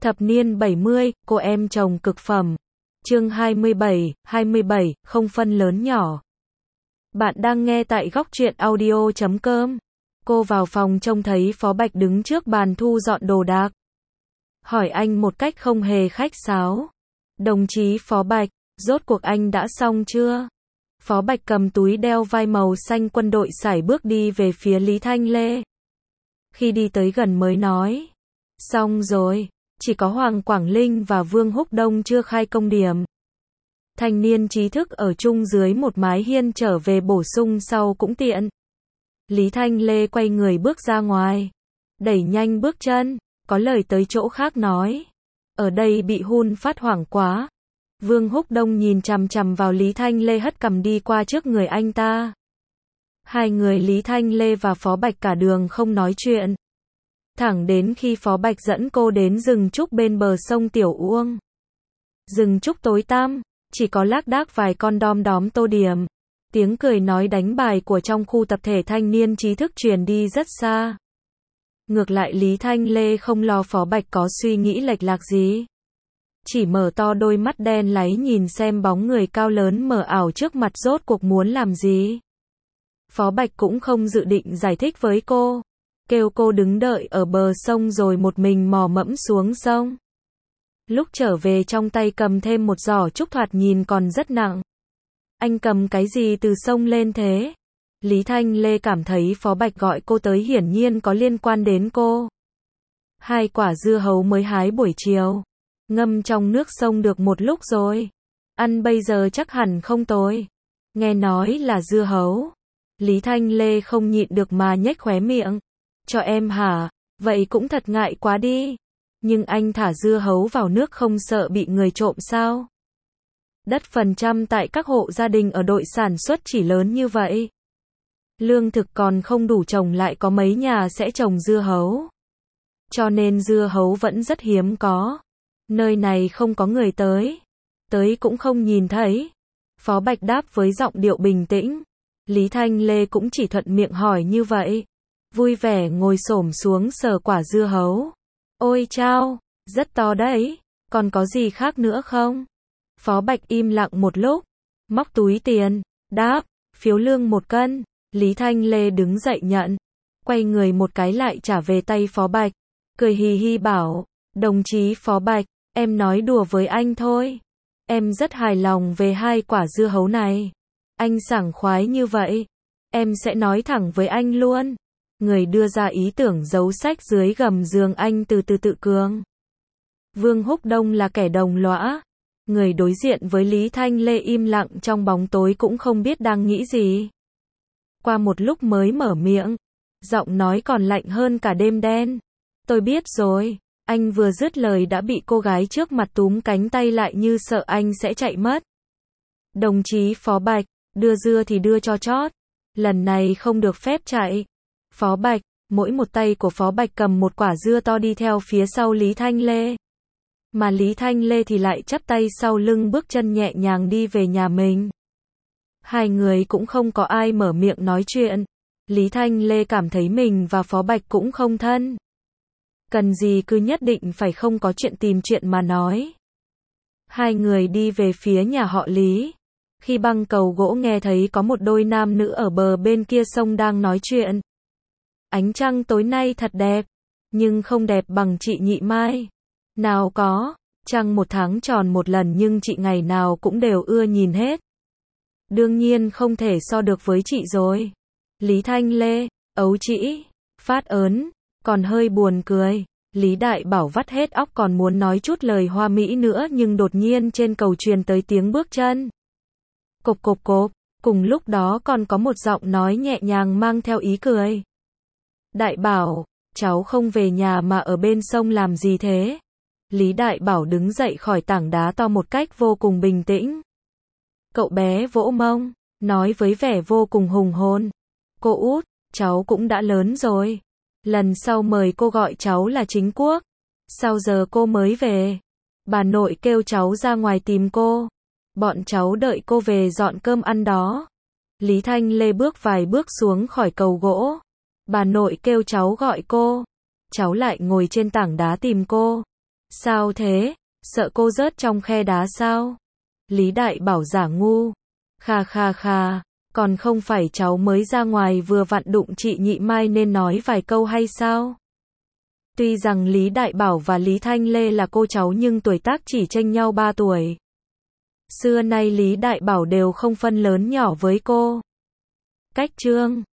Thập niên 70, cô em chồng cực phẩm. Chương 27, không phân lớn nhỏ. Bạn đang nghe tại góc truyện audio.com. Cô vào phòng trông thấy Phó Bạch đứng trước bàn thu dọn đồ đạc. Hỏi anh một cách không hề khách sáo. Đồng chí Phó Bạch, rốt cuộc anh đã xong chưa? Phó Bạch cầm túi đeo vai màu xanh quân đội sải bước đi về phía Lý Thanh Lê. Khi đi tới gần mới nói. Xong rồi, chỉ có Hoàng Quảng Linh và Vương Húc Đông chưa khai công điểm. Thanh niên trí thức ở chung dưới một mái hiên trở về bổ sung sau cũng tiện. Lý Thanh Lê quay người bước ra ngoài. Đẩy nhanh bước chân, có lời tới chỗ khác nói. Ở đây bị hun phát hoảng quá. Vương Húc Đông nhìn chằm chằm vào Lý Thanh Lê hất cằm đi qua trước người anh ta. Hai người Lý Thanh Lê và Phó Bạch cả đường không nói chuyện. Thẳng đến khi Phó Bạch dẫn cô đến rừng trúc bên bờ sông Tiểu Uông. Rừng trúc tối tăm, chỉ có lác đác vài con đom đóm tô điểm. Tiếng cười nói đánh bài của trong khu tập thể thanh niên trí thức truyền đi rất xa. Ngược lại Lý Thanh Lê không lo Phó Bạch có suy nghĩ lệch lạc gì. Chỉ mở to đôi mắt đen láy nhìn xem bóng người cao lớn mờ ảo trước mặt rốt cuộc muốn làm gì. Phó Bạch cũng không dự định giải thích với cô. Kêu cô đứng đợi ở bờ sông rồi một mình mò mẫm xuống sông. Lúc trở về trong tay cầm thêm một giỏ trúc thoạt nhìn còn rất nặng. Anh cầm cái gì từ sông lên thế? Lý Thanh Lê cảm thấy Phó Bạch gọi cô tới hiển nhiên có liên quan đến cô. 2 quả dưa hấu mới hái buổi chiều. Ngâm trong nước sông được một lúc rồi. Ăn bây giờ chắc hẳn không tồi. Nghe nói là dưa hấu. Lý Thanh Lê không nhịn được mà nhếch khóe miệng. Cho em hả? Vậy cũng thật ngại quá đi. Nhưng anh thả dưa hấu vào nước không sợ bị người trộm sao? Đất phần trăm tại các hộ gia đình ở đội sản xuất chỉ lớn như vậy. Lương thực còn không đủ trồng lại có mấy nhà sẽ trồng dưa hấu. Cho nên dưa hấu vẫn rất hiếm có. Nơi này không có người tới. Tới cũng không nhìn thấy. Phó Bạch đáp với giọng điệu bình tĩnh. Lý Thanh Lê cũng chỉ thuận miệng hỏi như vậy. Vui vẻ ngồi xổm xuống sờ quả dưa hấu. Ôi chao, rất to đấy. Còn có gì khác nữa không? Phó Bạch im lặng một lúc. Móc túi tiền. Đáp, phiếu lương 1 cân. Lý Thanh Lê đứng dậy nhận. Quay người một cái lại trả về tay Phó Bạch. Cười hì hì bảo. Đồng chí Phó Bạch, em nói đùa với anh thôi. Em rất hài lòng về 2 quả dưa hấu này. Anh sảng khoái như vậy. Em sẽ nói thẳng với anh luôn. Người đưa ra ý tưởng giấu sách dưới gầm giường anh từ từ tự cường. Vương Húc Đông là kẻ đồng lõa. Người đối diện với Lý Thanh Lê im lặng trong bóng tối cũng không biết đang nghĩ gì. Qua một lúc mới mở miệng. Giọng nói còn lạnh hơn cả đêm đen. Tôi biết rồi. Anh vừa dứt lời đã bị cô gái trước mặt túm cánh tay lại như sợ anh sẽ chạy mất. Đồng chí Phó Bạch, đưa dưa thì đưa cho chót. Lần này không được phép chạy. Phó Bạch, mỗi một tay của Phó Bạch cầm một quả dưa to đi theo phía sau Lý Thanh Lê. Mà Lý Thanh Lê thì lại chắp tay sau lưng bước chân nhẹ nhàng đi về nhà mình. Hai người cũng không có ai mở miệng nói chuyện. Lý Thanh Lê cảm thấy mình và Phó Bạch cũng không thân. Cần gì cứ nhất định phải không có chuyện tìm chuyện mà nói. Hai người đi về phía nhà họ Lý. Khi băng cầu gỗ nghe thấy có một đôi nam nữ ở bờ bên kia sông đang nói chuyện. Ánh trăng tối nay thật đẹp, nhưng không đẹp bằng chị Nhị Mai. Nào có, trăng 1 tháng tròn một lần nhưng chị ngày nào cũng đều ưa nhìn hết. Đương nhiên không thể so được với chị rồi. Lý Thanh Lê, ấu trĩ, phát ớn, còn hơi buồn cười. Lý Đại Bảo vắt hết óc còn muốn nói chút lời hoa mỹ nữa nhưng đột nhiên trên cầu truyền tới tiếng bước chân. Cộp cộp cộp, cùng lúc đó còn có một giọng nói nhẹ nhàng mang theo ý cười. Đại Bảo, cháu không về nhà mà ở bên sông làm gì thế? Lý Đại Bảo đứng dậy khỏi tảng đá to một cách vô cùng bình tĩnh. Cậu bé vỗ mông, nói với vẻ vô cùng hùng hồn. Cô út, cháu cũng đã lớn rồi. Lần sau mời cô gọi cháu là Chính Quốc. Sao giờ cô mới về? Bà nội kêu cháu ra ngoài tìm cô. Bọn cháu đợi cô về dọn cơm ăn đó. Lý Thanh Lê bước vài bước xuống khỏi cầu gỗ. Bà nội kêu cháu gọi cô. Cháu lại ngồi trên tảng đá tìm cô. Sao thế? Sợ cô rớt trong khe đá sao? Lý Đại Bảo giả ngu. Kha kha kha, còn không phải cháu mới ra ngoài vừa vặn đụng chị Nhị Mai nên nói vài câu hay sao? Tuy rằng Lý Đại Bảo và Lý Thanh Lê là cô cháu nhưng tuổi tác chỉ chênh nhau 3 tuổi. Xưa nay Lý Đại Bảo đều không phân lớn nhỏ với cô. Cách chương